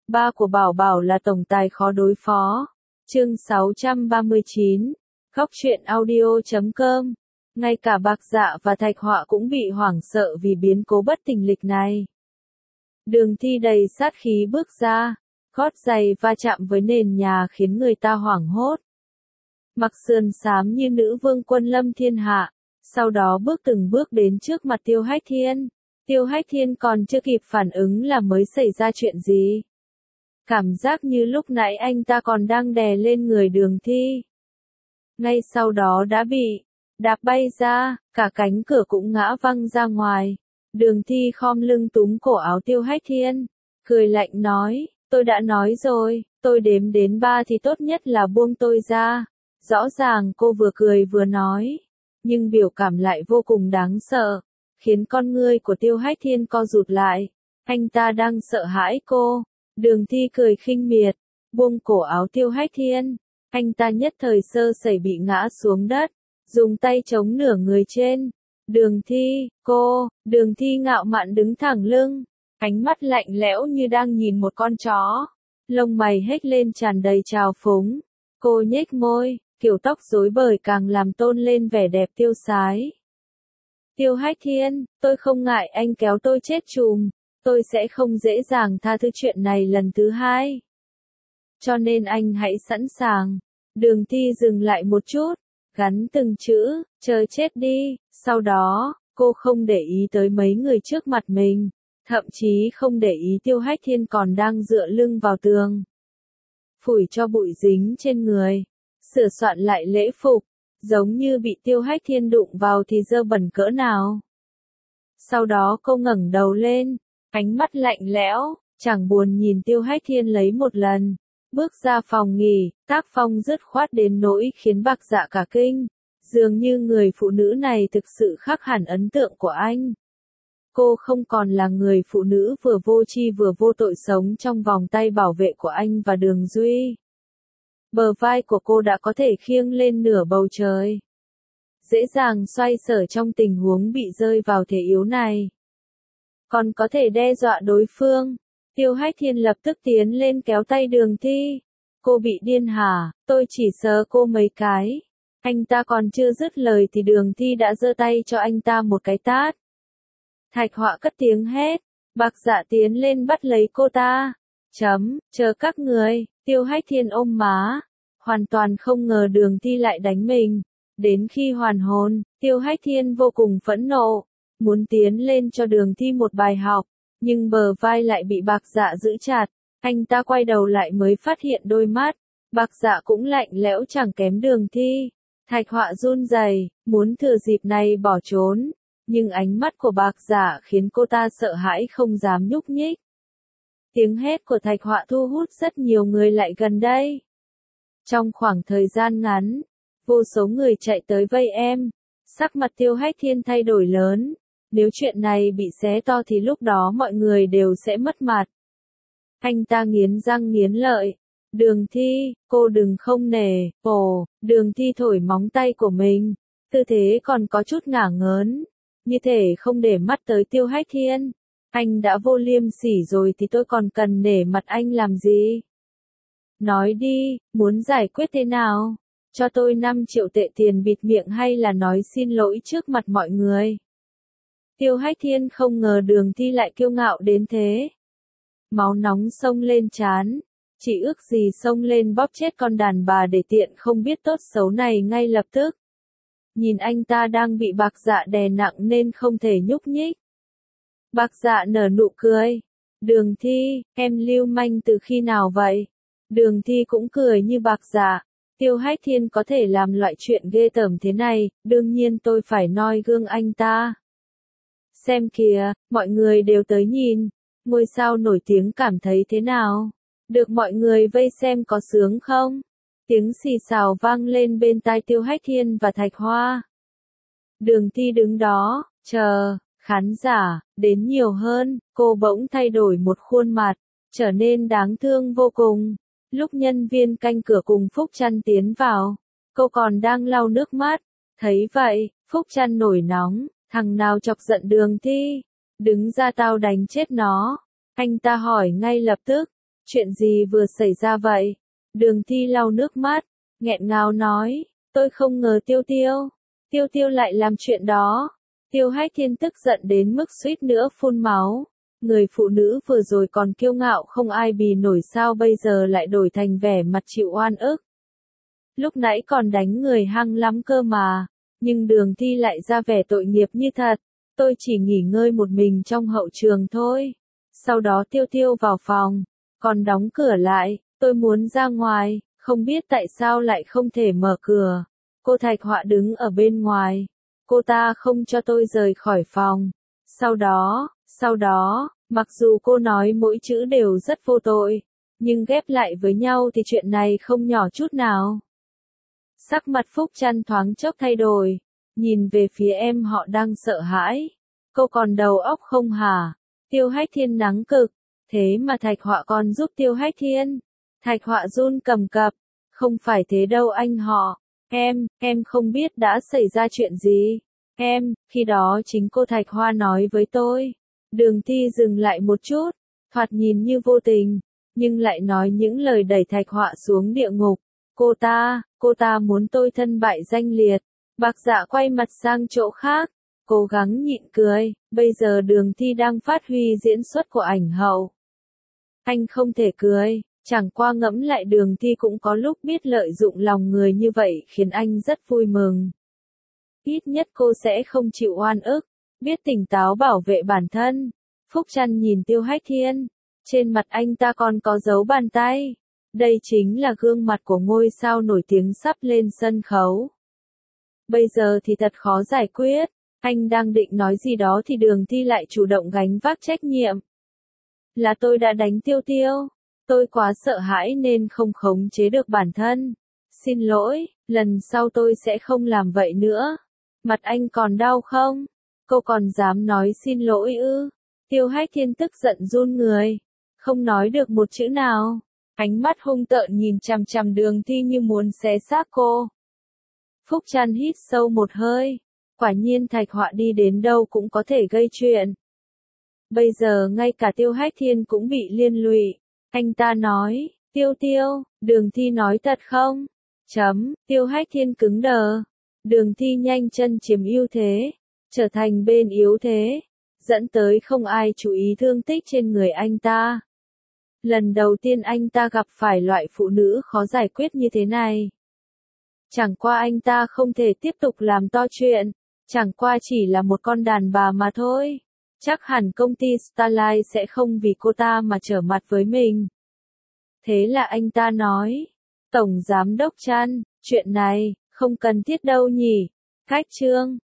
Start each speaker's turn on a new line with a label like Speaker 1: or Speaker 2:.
Speaker 1: Ba của Bảo Bảo là tổng tài khó đối phó. Chương 639. Góc truyện audio.com. Ngay cả Bạc Dạ và Thạch Họa cũng bị hoảng sợ vì biến cố bất thình lịch này. Đường Thi đầy sát khí bước ra, gót giày va chạm với nền nhà khiến người ta hoảng hốt. Mặc sườn xám như nữ vương quân lâm thiên hạ, sau đó bước từng bước đến trước mặt Tiêu Hách Thiên. Tiêu Hách Thiên còn chưa kịp phản ứng là mới xảy ra chuyện gì. Cảm giác như lúc nãy anh ta còn đang đè lên người Đường Thi. Ngay sau đó đã bị đạp bay ra, cả cánh cửa cũng ngã văng ra ngoài. Đường Thi khom lưng túm cổ áo Tiêu Hách Thiên, cười lạnh nói, tôi đã nói rồi, tôi đếm đến 3 thì tốt nhất là buông tôi ra. Rõ ràng cô vừa cười vừa nói, nhưng biểu cảm lại vô cùng đáng sợ, khiến con ngươi của Tiêu Hách Thiên co rụt lại. Anh ta đang sợ hãi cô. Đường Thi cười khinh miệt, buông cổ áo Tiêu Hách Thiên. Anh ta nhất thời sơ sẩy bị ngã xuống đất, dùng tay chống nửa người trên. Đường Thi, Đường Thi ngạo mạn đứng thẳng lưng, ánh mắt lạnh lẽo như đang nhìn một con chó. Lông mày hếch lên tràn đầy trào phúng. Cô nhếch môi, kiểu tóc rối bời càng làm tôn lên vẻ đẹp tiêu sái. Tiêu Hách Thiên, tôi không ngại anh kéo tôi chết chùm, tôi sẽ không dễ dàng tha thứ chuyện này lần thứ hai. Cho nên anh hãy sẵn sàng. Đường Thi dừng lại một chút, gắn từng chữ, chờ chết đi. Sau đó, cô không để ý tới mấy người trước mặt mình, thậm chí không để ý Tiêu Hách Thiên còn đang dựa lưng vào tường. Phủi cho bụi dính trên người, sửa soạn lại lễ phục, giống như bị Tiêu Hách Thiên đụng vào thì dơ bẩn cỡ nào. Sau đó cô ngẩng đầu lên, ánh mắt lạnh lẽo, chẳng buồn nhìn Tiêu Hách Thiên lấy một lần. Bước ra phòng nghỉ, tác phong dứt khoát đến nỗi khiến Bạc Dạ cả kinh. Dường như người phụ nữ này thực sự khác hẳn ấn tượng của anh. Cô không còn là người phụ nữ vừa vô tri vừa vô tội sống trong vòng tay bảo vệ của anh và Đường Duy. Bờ vai của cô đã có thể khiêng lên nửa bầu trời. Dễ dàng xoay sở trong tình huống bị rơi vào thế yếu này. Còn có thể đe dọa đối phương. Tiêu Hách Thiên lập tức tiến lên kéo tay Đường Thi. Cô bị điên hả? Tôi chỉ sờ cô mấy cái. Anh ta còn chưa dứt lời thì Đường Thi đã giơ tay cho anh ta một cái tát. Thạch Họa cất tiếng hét. Bạc Dạ tiến lên bắt lấy cô ta. Chờ các người. Tiêu Hách Thiên ôm má. Hoàn toàn không ngờ Đường Thi lại đánh mình. Đến khi hoàn hồn, Tiêu Hách Thiên vô cùng phẫn nộ. Muốn tiến lên cho Đường Thi một bài học. Nhưng bờ vai lại bị Bạc Dạ giữ chặt. Anh ta quay đầu lại mới phát hiện đôi mắt. Bạc Dạ cũng lạnh lẽo chẳng kém Đường Thi. Thạch Họa run rẩy, muốn thừa dịp này bỏ trốn. Nhưng ánh mắt của Bạc Dạ khiến cô ta sợ hãi không dám nhúc nhích. Tiếng hét của Thạch Họa thu hút rất nhiều người lại gần đây. Trong khoảng thời gian ngắn, vô số người chạy tới vây em. Sắc mặt Tiêu Hách Thiên thay đổi lớn. Nếu chuyện này bị xé to thì lúc đó mọi người đều sẽ mất mặt. Anh ta nghiến răng nghiến lợi. Đường Thi, cô đừng không nể. Đường Thi thổi móng tay của mình. Tư thế còn có chút ngả ngớn. Như thể không để mắt tới Tiêu Hách Thiên. Anh đã vô liêm sỉ rồi thì tôi còn cần nể mặt anh làm gì? Nói đi, muốn giải quyết thế nào? Cho tôi 5 triệu tệ tiền bịt miệng hay là nói xin lỗi trước mặt mọi người? Tiêu Hách Thiên không ngờ Đường Thi lại kiêu ngạo đến thế. Máu nóng xông lên trán. Chỉ ước gì xông lên bóp chết con đàn bà để tiện không biết tốt xấu này ngay lập tức. Nhìn anh ta đang bị Bạc Dạ đè nặng nên không thể nhúc nhích. Bạc Dạ nở nụ cười. Đường Thi, em lưu manh từ khi nào vậy? Đường Thi cũng cười như Bạc Dạ. Tiêu Hách Thiên có thể làm loại chuyện ghê tởm thế này, đương nhiên tôi phải noi gương anh ta. Xem kìa, mọi người đều tới nhìn. Ngôi sao nổi tiếng cảm thấy thế nào? Được mọi người vây xem có sướng không? Tiếng xì xào vang lên bên tai Tiêu Hách Thiên và Thạch Hoa. Đường Thi đứng đó, chờ, khán giả, đến nhiều hơn, cô bỗng thay đổi một khuôn mặt, trở nên đáng thương vô cùng. Lúc nhân viên canh cửa cùng Phúc Trăn tiến vào, cô còn đang lau nước mắt. Thấy vậy, Phúc Trăn nổi nóng, thằng nào chọc giận Đường Thi? Đứng ra tao đánh chết nó. Anh ta hỏi ngay lập tức. Chuyện gì vừa xảy ra vậy? Đường Thi lau nước mắt, nghẹn ngào nói, tôi không ngờ Tiêu Tiêu lại làm chuyện đó. Tiêu Hách Thiên tức giận đến mức suýt nữa phun máu. Người phụ nữ vừa rồi còn kiêu ngạo không ai bì nổi sao bây giờ lại đổi thành vẻ mặt chịu oan ức. Lúc nãy còn đánh người hăng lắm cơ mà, nhưng Đường Thi lại ra vẻ tội nghiệp như thật. Tôi chỉ nghỉ ngơi một mình trong hậu trường thôi. Sau đó Tiêu Tiêu vào phòng, còn đóng cửa lại, tôi muốn ra ngoài, không biết tại sao lại không thể mở cửa. Cô Thạch Họa đứng ở bên ngoài, cô ta không cho tôi rời khỏi phòng. Sau đó, mặc dù cô nói mỗi chữ đều rất vô tội, nhưng ghép lại với nhau thì chuyện này không nhỏ chút nào. Sắc mặt Phúc Trăn thoáng chốc thay đổi, nhìn về phía em họ đang sợ hãi. Cô còn đầu óc không hả? Tiêu Hách Thiên nắng cực, thế mà Thạch Họa còn giúp Tiêu Hách Thiên. Thạch Họa run cầm cập, không phải thế đâu anh họ, em không biết đã xảy ra chuyện gì. Khi đó chính cô Thạch Hoa nói với tôi. Đường Thi dừng lại một chút, thoạt nhìn như vô tình, nhưng lại nói những lời đẩy Thạch Họa xuống địa ngục. Cô ta muốn tôi thân bại danh liệt. Bạc Dạ quay mặt sang chỗ khác, cố gắng nhịn cười, bây giờ Đường Thi đang phát huy diễn xuất của ảnh hậu. Anh không thể cười, chẳng qua ngẫm lại Đường Thi cũng có lúc biết lợi dụng lòng người như vậy khiến anh rất vui mừng. Ít nhất cô sẽ không chịu oan ức, biết tỉnh táo bảo vệ bản thân. Phúc Trăn nhìn Tiêu Hách Thiên, trên mặt anh ta còn có dấu bàn tay. Đây chính là gương mặt của ngôi sao nổi tiếng sắp lên sân khấu. Bây giờ thì thật khó giải quyết, anh đang định nói gì đó thì Đường Thi lại chủ động gánh vác trách nhiệm. Là tôi đã đánh Tiêu Tiêu, tôi quá sợ hãi nên không khống chế được bản thân. Xin lỗi, lần sau tôi sẽ không làm vậy nữa. Mặt anh còn đau không? Cô còn dám nói xin lỗi ư? Tiêu Hách Thiên tức giận run người, không nói được một chữ nào. Ánh mắt hung tợn nhìn chằm chằm Đường Thi như muốn xé xác cô. Phúc Trăn hít sâu một hơi, quả nhiên Thạch Họa đi đến đâu cũng có thể gây chuyện. Bây giờ ngay cả Tiêu Hách Thiên cũng bị liên lụy. Anh ta nói, Tiêu, Đường Thi nói thật không? Tiêu Hách Thiên cứng đờ. Đường Thi nhanh chân chiếm ưu thế, trở thành bên yếu thế, dẫn tới không ai chú ý thương tích trên người anh ta. Lần đầu tiên anh ta gặp phải loại phụ nữ khó giải quyết như thế này. Chẳng qua anh ta không thể tiếp tục làm to chuyện, chẳng qua chỉ là một con đàn bà mà thôi. Chắc hẳn công ty Starlight sẽ không vì cô ta mà trở mặt với mình. Thế là anh ta nói, Tổng Giám đốc Trăn, chuyện này, không cần thiết đâu nhỉ. Cách chương